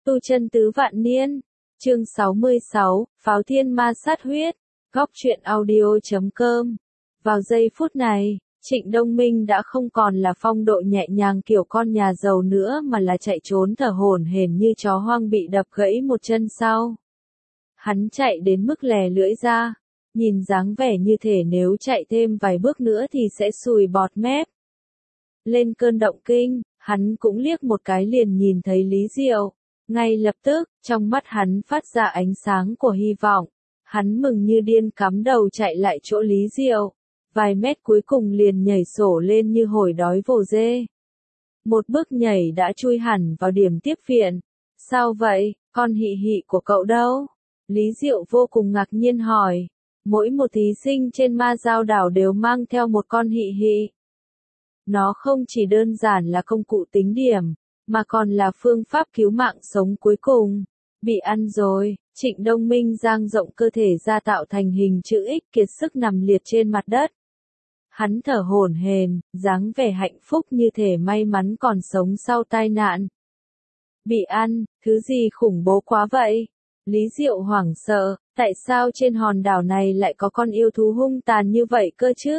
Tu chân tứ vạn niên. Chương 66, Pháo Thiên Ma Sát Huyết. Góc truyện audio.com. Vào giây phút này, Trịnh Đông Minh đã không còn là phong độ nhẹ nhàng kiểu con nhà giàu nữa mà là chạy trốn thở hổn hển như chó hoang bị đập gãy một chân sau. Hắn chạy đến mức lè lưỡi ra, nhìn dáng vẻ như thể nếu chạy thêm vài bước nữa thì sẽ sùi bọt mép. Lên cơn động kinh, hắn cũng liếc một cái liền nhìn thấy Lý Diệu. Ngay lập tức, trong mắt hắn phát ra ánh sáng của hy vọng. Hắn mừng như điên cắm đầu chạy lại chỗ Lý Diệu. Vài mét cuối cùng liền nhảy sổ lên như hổi đói vồ dê. Một bước nhảy đã chui hẳn vào điểm tiếp viện. Sao vậy, con hị hị của cậu đâu? Lý Diệu vô cùng ngạc nhiên hỏi. Mỗi một thí sinh trên ma giao đảo đều mang theo một con hị hị. Nó không chỉ đơn giản là công cụ tính điểm, mà còn là phương pháp cứu mạng sống cuối cùng. Bị ăn rồi, Trịnh Đông Minh dang rộng cơ thể ra tạo thành hình chữ X kiệt sức nằm liệt trên mặt đất. Hắn thở hổn hển, dáng vẻ hạnh phúc như thể may mắn còn sống sau tai nạn. Bị ăn, thứ gì khủng bố quá vậy? Lý Diệu hoảng sợ, tại sao trên hòn đảo này lại có con yêu thú hung tàn như vậy cơ chứ?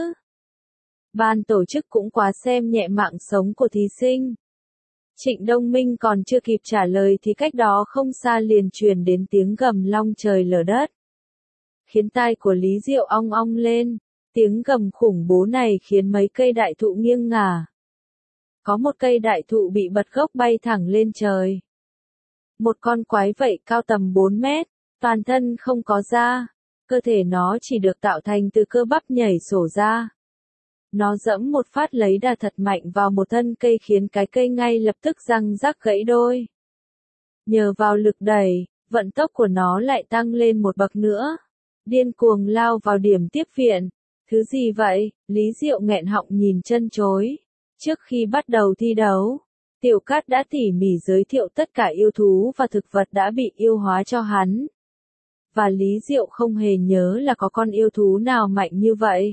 Ban tổ chức cũng quá xem nhẹ mạng sống của thí sinh. Trịnh Đông Minh còn chưa kịp trả lời thì cách đó không xa liền truyền đến tiếng gầm long trời lở đất. Khiến tai của Lý Diệu ong ong lên, tiếng gầm khủng bố này khiến mấy cây đại thụ nghiêng ngả. Có một cây đại thụ bị bật gốc bay thẳng lên trời. Một con quái vậy cao tầm 4 mét, toàn thân không có da, cơ thể nó chỉ được tạo thành từ cơ bắp nhảy sổ ra. Nó dẫm một phát lấy đà thật mạnh vào một thân cây khiến cái cây ngay lập tức răng rắc gãy đôi. Nhờ vào lực đẩy, vận tốc của nó lại tăng lên một bậc nữa. Điên cuồng lao vào điểm tiếp viện. Thứ gì vậy? Lý Diệu nghẹn họng nhìn chân chối. Trước khi bắt đầu thi đấu, Tiểu Cát đã tỉ mỉ giới thiệu tất cả yêu thú và thực vật đã bị yêu hóa cho hắn. Và Lý Diệu không hề nhớ là có con yêu thú nào mạnh như vậy.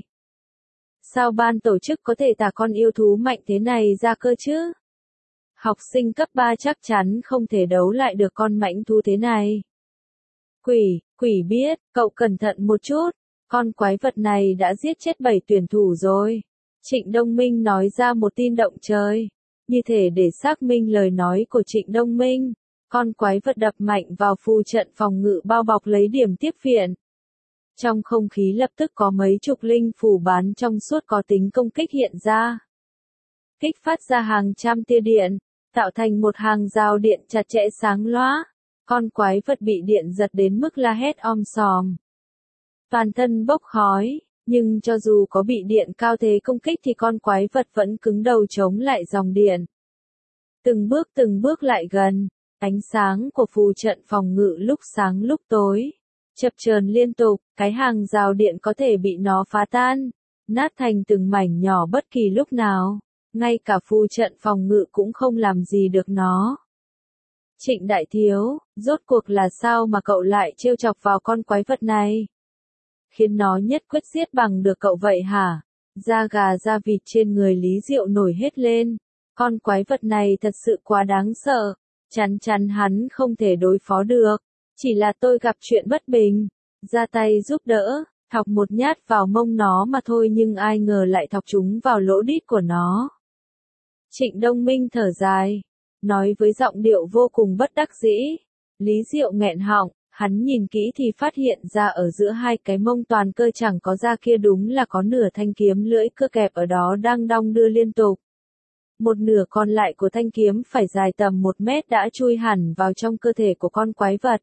Sao ban tổ chức có thể thả con yêu thú mạnh thế này ra cơ chứ? Học sinh cấp 3 chắc chắn không thể đấu lại được con mãnh thú thế này. Quỷ biết, cậu cẩn thận một chút, con quái vật này đã giết chết 7 tuyển thủ rồi. Trịnh Đông Minh nói ra một tin động trời. Như thể để xác minh lời nói của Trịnh Đông Minh, con quái vật đập mạnh vào phù trận phòng ngự bao bọc lấy điểm tiếp viện. Trong không khí lập tức có mấy chục linh phù bán trong suốt có tính công kích hiện ra. Kích phát ra hàng trăm tia điện, tạo thành một hàng rào điện chặt chẽ sáng lóa. Con quái vật bị điện giật đến mức la hét om sòm. Toàn thân bốc khói, nhưng cho dù có bị điện cao thế công kích thì con quái vật vẫn cứng đầu chống lại dòng điện. Từng bước lại gần, ánh sáng của phù trận phòng ngự lúc sáng lúc tối. Chập chờn liên tục, cái hàng rào điện có thể bị nó phá tan, nát thành từng mảnh nhỏ bất kỳ lúc nào, ngay cả phù trận phòng ngự cũng không làm gì được nó. Trịnh đại thiếu, rốt cuộc là sao mà cậu lại trêu chọc vào con quái vật này? Khiến nó nhất quyết giết bằng được cậu vậy hả? Da gà da vịt trên người Lý Diệu nổi hết lên, con quái vật này thật sự quá đáng sợ, chắn chắn hắn không thể đối phó được. Chỉ là tôi gặp chuyện bất bình, ra tay giúp đỡ, thọc một nhát vào mông nó mà thôi nhưng ai ngờ lại thọc chúng vào lỗ đít của nó. Trịnh Đông Minh thở dài, nói với giọng điệu vô cùng bất đắc dĩ. Lý Diệu nghẹn họng, hắn nhìn kỹ thì phát hiện ra ở giữa hai cái mông toàn cơ chẳng có da kia đúng là có nửa thanh kiếm lưỡi cưa kẹp ở đó đang đong đưa liên tục. Một nửa còn lại của thanh kiếm phải dài tầm 1 mét đã chui hẳn vào trong cơ thể của con quái vật.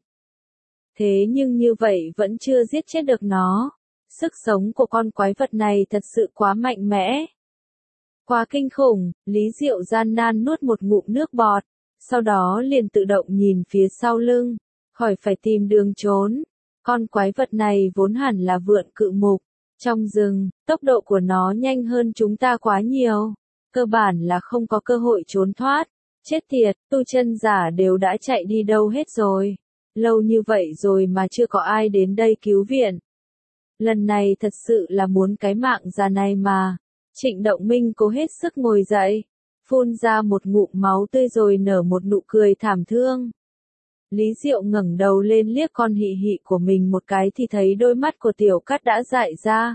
Thế nhưng như vậy vẫn chưa giết chết được nó. Sức sống của con quái vật này thật sự quá mạnh mẽ. Quá kinh khủng, Lý Diệu gian nan nuốt một ngụm nước bọt, sau đó liền tự động nhìn phía sau lưng, khỏi phải tìm đường trốn. Con quái vật này vốn hẳn là vượn cự mục. Trong rừng, tốc độ của nó nhanh hơn chúng ta quá nhiều. Cơ bản là không có cơ hội trốn thoát. Chết tiệt, tu chân giả đều đã chạy đi đâu hết rồi. Lâu như vậy rồi mà chưa có ai đến đây cứu viện. Lần này thật sự là muốn cái mạng già này mà. Trịnh Động Minh cố hết sức ngồi dậy, phun ra một ngụm máu tươi rồi nở một nụ cười thảm thương. Lý Diệu ngẩng đầu lên liếc con hị hị của mình một cái thì thấy đôi mắt của Tiểu Cát đã dại ra.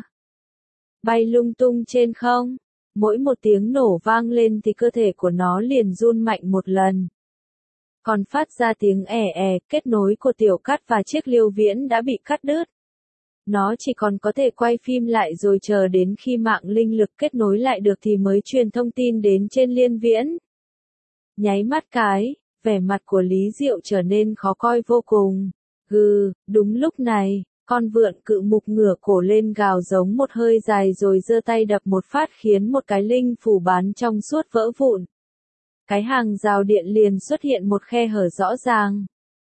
Bay lung tung trên không. Mỗi một tiếng nổ vang lên thì cơ thể của nó liền run mạnh một lần. Còn phát ra tiếng kết nối của Tiểu Cát và chiếc liêu viễn đã bị cắt đứt. Nó chỉ còn có thể quay phim lại rồi chờ đến khi mạng linh lực kết nối lại được thì mới truyền thông tin đến trên liên viễn. Nháy mắt cái, vẻ mặt của Lý Diệu trở nên khó coi vô cùng. Đúng lúc này, con vượn cự mục ngửa cổ lên gào giống một hơi dài rồi giơ tay đập một phát khiến một cái linh phủ bán trong suốt vỡ vụn. Cái hàng rào điện liền xuất hiện một khe hở rõ ràng.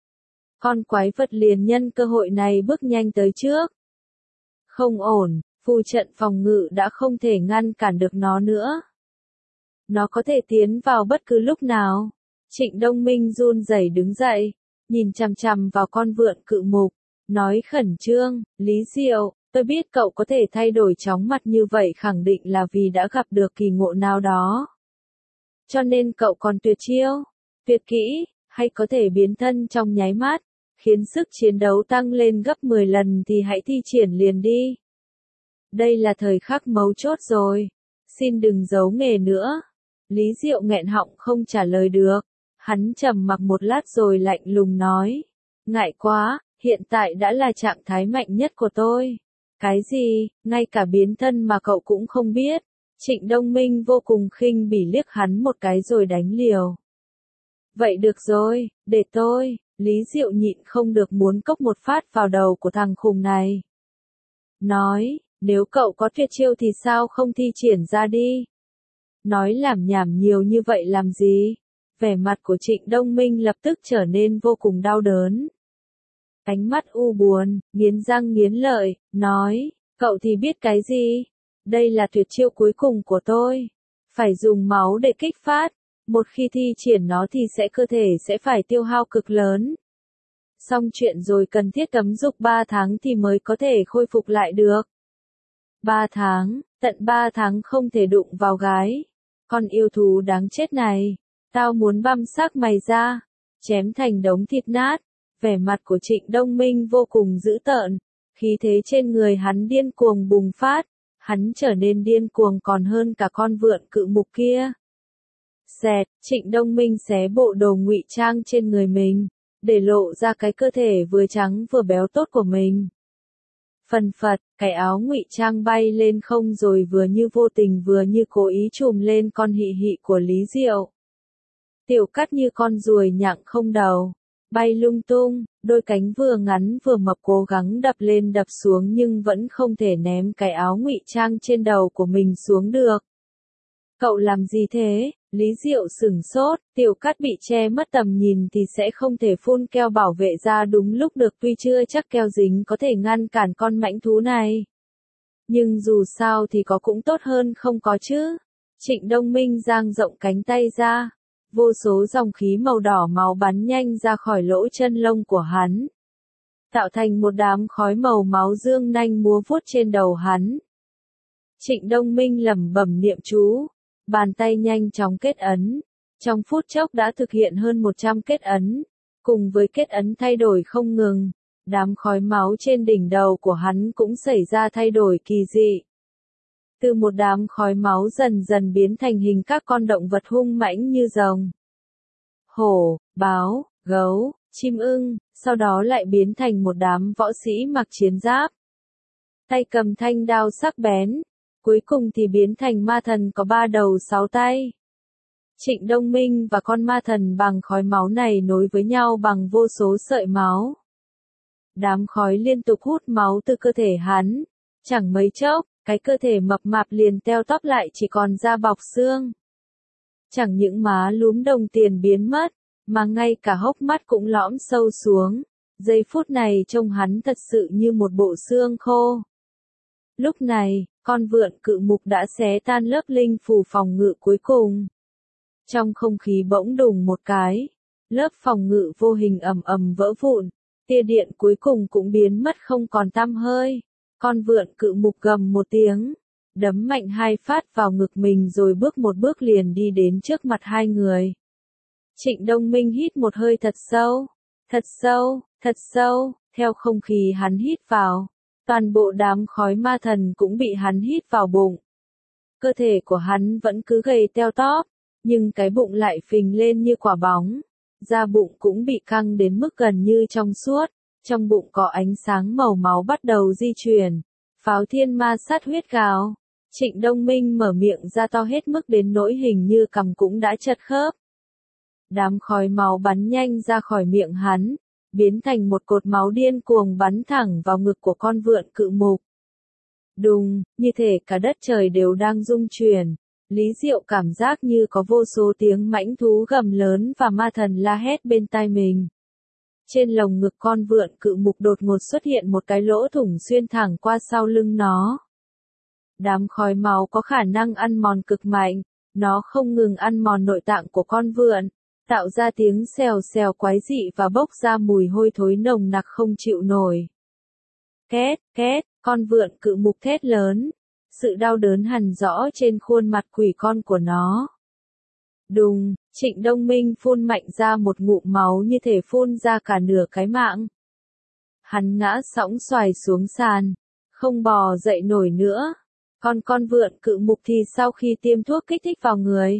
Con quái vật liền nhân cơ hội này bước nhanh tới trước. Không ổn, phù trận phòng ngự đã không thể ngăn cản được nó nữa. Nó có thể tiến vào bất cứ lúc nào. Trịnh Đông Minh run rẩy đứng dậy, nhìn chằm chằm vào con vượn cự mục, nói khẩn trương, Lý Diệu, tôi biết cậu có thể thay đổi chóng mặt như vậy khẳng định là vì đã gặp được kỳ ngộ nào đó. Cho nên cậu còn tuyệt chiêu, tuyệt kỹ, hay có thể biến thân trong nháy mắt, khiến sức chiến đấu tăng lên gấp 10 lần thì hãy thi triển liền đi. Đây là thời khắc mấu chốt rồi, xin đừng giấu nghề nữa. Lý Diệu nghẹn họng không trả lời được, hắn trầm mặc một lát rồi lạnh lùng nói, ngại quá, hiện tại đã là trạng thái mạnh nhất của tôi. Cái gì, ngay cả biến thân mà cậu cũng không biết. Trịnh Đông Minh vô cùng khinh bỉ liếc hắn một cái rồi đánh liều. Vậy được rồi, để tôi, Lý Diệu nhịn không được muốn cốc một phát vào đầu của thằng khùng này. Nói, nếu cậu có tuyệt chiêu thì sao không thi triển ra đi? Nói làm nhảm nhiều như vậy làm gì? Vẻ mặt của Trịnh Đông Minh lập tức trở nên vô cùng đau đớn. Ánh mắt u buồn, nghiến răng nghiến lợi, nói, cậu thì biết cái gì? Đây là tuyệt chiêu cuối cùng của tôi. Phải dùng máu để kích phát. Một khi thi triển nó thì cơ thể sẽ phải tiêu hao cực lớn. Xong chuyện rồi cần thiết cấm dục 3 tháng thì mới có thể khôi phục lại được. 3 tháng, tận 3 tháng không thể đụng vào gái. Con yêu thú đáng chết này, tao muốn băm xác mày ra, chém thành đống thịt nát. Vẻ mặt của Trịnh Đông Minh vô cùng dữ tợn, khí thế trên người hắn điên cuồng bùng phát, hắn trở nên điên cuồng còn hơn cả con vượn cự mục kia. Xẹt, Trịnh Đông Minh xé bộ đồ ngụy trang trên người mình, để lộ ra cái cơ thể vừa trắng vừa béo tốt của mình. Phần phật, cái áo ngụy trang bay lên không rồi vừa như vô tình vừa như cố ý trùm lên con hị hị của Lý Diệu. Tiểu Cát như con ruồi nhặng không đầu, bay lung tung, đôi cánh vừa ngắn vừa mập cố gắng đập lên đập xuống nhưng vẫn không thể ném cái áo ngụy trang trên đầu của mình xuống được. Cậu làm gì thế? Lý Diệu sửng sốt, Tiểu Cát bị che mất tầm nhìn thì sẽ không thể phun keo bảo vệ ra đúng lúc được, tuy chưa chắc keo dính có thể ngăn cản con mãnh thú này. Nhưng dù sao thì có cũng tốt hơn không có chứ. Trịnh Đông Minh dang rộng cánh tay ra, vô số dòng khí màu đỏ máu bắn nhanh ra khỏi lỗ chân lông của hắn, tạo thành một đám khói màu máu dương nanh múa vuốt trên đầu hắn. Trịnh Đông Minh lẩm bẩm niệm chú, bàn tay nhanh chóng kết ấn, trong phút chốc đã thực hiện hơn 100 kết ấn, cùng với kết ấn thay đổi không ngừng, đám khói máu trên đỉnh đầu của hắn cũng xảy ra thay đổi kỳ dị. Từ một đám khói máu dần dần biến thành hình các con động vật hung mãnh như rồng, hổ, báo, gấu, chim ưng, sau đó lại biến thành một đám võ sĩ mặc chiến giáp, tay cầm thanh đao sắc bén, cuối cùng thì biến thành ma thần có 3 đầu 6 tay. Trịnh Đông Minh và con ma thần bằng khói máu này nối với nhau bằng vô số sợi máu. Đám khói liên tục hút máu từ cơ thể hắn, chẳng mấy chốc, cái cơ thể mập mạp liền teo tóp lại chỉ còn da bọc xương. Chẳng những má lúm đồng tiền biến mất, mà ngay cả hốc mắt cũng lõm sâu xuống. Giây phút này trông hắn thật sự như một bộ xương khô. Lúc này, con vượn cự mục đã xé tan lớp linh phù phòng ngự cuối cùng. Trong không khí bỗng đùng một cái, lớp phòng ngự vô hình ầm ầm vỡ vụn, tia điện cuối cùng cũng biến mất không còn tăm hơi. Con vượn cự mục gầm một tiếng, đấm mạnh 2 phát vào ngực mình rồi bước một bước liền đi đến trước mặt hai người. Trịnh Đông Minh hít một hơi thật sâu, thật sâu, theo không khí hắn hít vào. Toàn bộ đám khói ma thần cũng bị hắn hít vào bụng. Cơ thể của hắn vẫn cứ gầy teo tóp, nhưng cái bụng lại phình lên như quả bóng. Da bụng cũng bị căng đến mức gần như trong suốt, trong bụng có ánh sáng màu máu bắt đầu di chuyển. Pháo thiên ma sát huyết gào. Trịnh Đông Minh mở miệng ra to hết mức đến nỗi hình như cằm cũng đã chật khớp. Đám khói máu bắn nhanh ra khỏi miệng hắn, biến thành một cột máu điên cuồng bắn thẳng vào ngực của con vượn cự mục. Đùng, như thể cả đất trời đều đang rung chuyển. Lý Diệu cảm giác như có vô số tiếng mãnh thú gầm lớn và ma thần la hét bên tai mình. Trên lồng ngực con vượn cự mục đột ngột xuất hiện một cái lỗ thủng xuyên thẳng qua sau lưng nó. Đám khói máu có khả năng ăn mòn cực mạnh, nó không ngừng ăn mòn nội tạng của con vượn, tạo ra tiếng xèo xèo quái dị và bốc ra mùi hôi thối nồng nặc không chịu nổi. Két, két, con vượn cự mục thét lớn, sự đau đớn hằn rõ trên khuôn mặt quỷ con của nó. Đùng, Trịnh Đông Minh phun mạnh ra một ngụm máu như thể phun ra cả nửa cái mạng. Hắn ngã sõng xoài xuống sàn, không bò dậy nổi nữa. Còn con vượn cự mục thì sau khi tiêm thuốc kích thích vào người,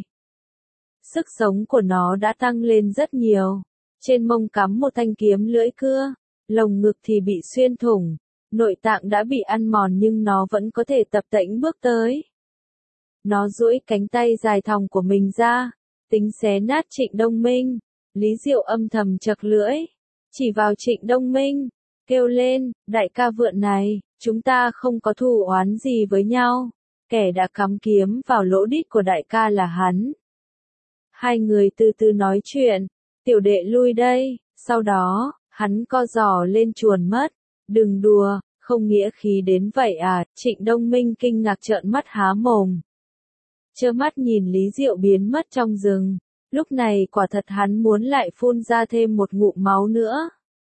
sức sống của nó đã tăng lên rất nhiều. Trên mông cắm một thanh kiếm lưỡi cưa, lồng ngực thì bị xuyên thủng, nội tạng đã bị ăn mòn nhưng nó vẫn có thể tập tễnh bước tới. Nó duỗi cánh tay dài thòng của mình ra, tính xé nát Trịnh Đông Minh. Lý Diệu âm thầm chật lưỡi, chỉ vào Trịnh Đông Minh, kêu lên, đại ca vượn này, chúng ta không có thù oán gì với nhau, kẻ đã cắm kiếm vào lỗ đít của đại ca là hắn. Hai người từ từ nói chuyện, tiểu đệ lui đây, sau đó, hắn co giò lên chuồn mất, đừng đùa, không nghĩa khí đến vậy à, Trịnh Đông Minh kinh ngạc trợn mắt há mồm. Trơ mắt nhìn Lý Diệu biến mất trong rừng, lúc này quả thật hắn muốn lại phun ra thêm một ngụm máu nữa.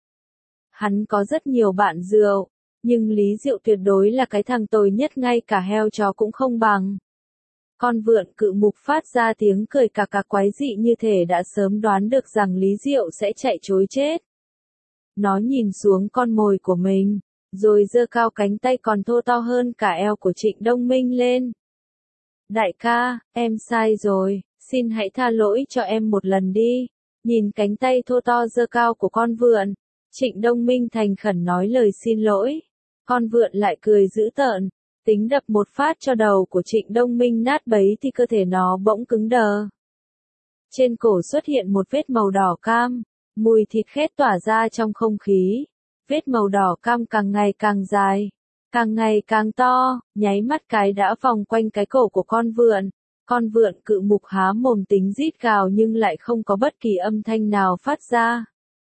Hắn có rất nhiều bạn rượu, nhưng Lý Diệu tuyệt đối là cái thằng tồi nhất ngay cả heo chó cũng không bằng. Con vượn cự mục phát ra tiếng cười cà cà quái dị như thể đã sớm đoán được rằng Lý Diệu sẽ chạy trối chết. Nó nhìn xuống con mồi của mình, rồi giơ cao cánh tay còn thô to hơn cả eo của Trịnh Đông Minh lên. Đại ca, em sai rồi, xin hãy tha lỗi cho em một lần đi. Nhìn cánh tay thô to giơ cao của con vượn, Trịnh Đông Minh thành khẩn nói lời xin lỗi. Con vượn lại cười dữ tợn, tính đập một phát cho đầu của Trịnh Đông Minh nát bấy thì cơ thể nó bỗng cứng đờ. Trên cổ xuất hiện một vết màu đỏ cam, mùi thịt khét tỏa ra trong không khí. Vết màu đỏ cam càng ngày càng dài, càng ngày càng to, nháy mắt cái đã vòng quanh cái cổ của con vượn. Con vượn cự mục há mồm tính rít gào nhưng lại không có bất kỳ âm thanh nào phát ra.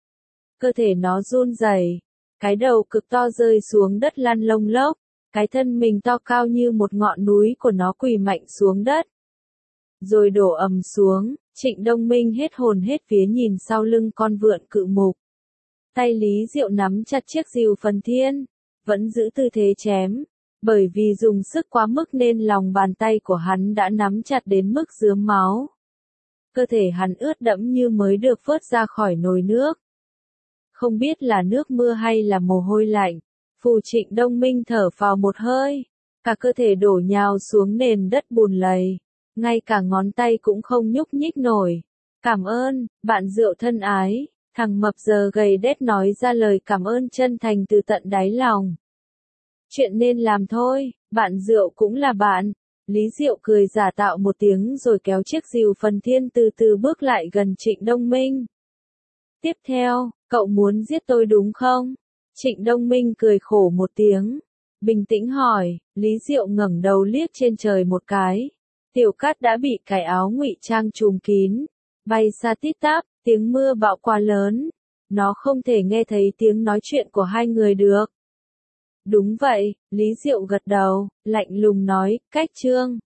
Cơ thể nó run rẩy, cái đầu cực to rơi xuống đất lăn lông lốc, cái thân mình to cao như một ngọn núi của nó quỳ mạnh xuống đất. Rồi đổ ầm xuống, Trịnh Đông Minh hết hồn hết vía nhìn sau lưng con vượn cự mục. Tay Lý Diệu nắm chặt chiếc rìu phần thiên, vẫn giữ tư thế chém, bởi vì dùng sức quá mức nên lòng bàn tay của hắn đã nắm chặt đến mức rướm máu. Cơ thể hắn ướt đẫm như mới được vớt ra khỏi nồi nước. Không biết là nước mưa hay là mồ hôi lạnh, Phù Trịnh Đông Minh thở phào một hơi, cả cơ thể đổ nhào xuống nền đất bùn lầy, ngay cả ngón tay cũng không nhúc nhích nổi. Cảm ơn, bạn rượu thân ái. Thằng mập giờ gầy đét nói ra lời cảm ơn chân thành từ tận đáy lòng. Chuyện nên làm thôi, bạn rượu cũng là bạn. Lý Diệu cười giả tạo một tiếng rồi kéo chiếc rìu phần thiên từ từ bước lại gần Trịnh Đông Minh. Tiếp theo, cậu muốn giết tôi đúng không? Trịnh Đông Minh cười khổ một tiếng, bình tĩnh hỏi. Lý Diệu ngẩng đầu liếc trên trời một cái. Tiểu Cát đã bị cái áo ngụy trang trùm kín, bay xa tít tắp. Tiếng mưa bão quá lớn, nó không thể nghe thấy tiếng nói chuyện của hai người được. Đúng vậy, Lý Diệu gật đầu, lạnh lùng nói, cách chương.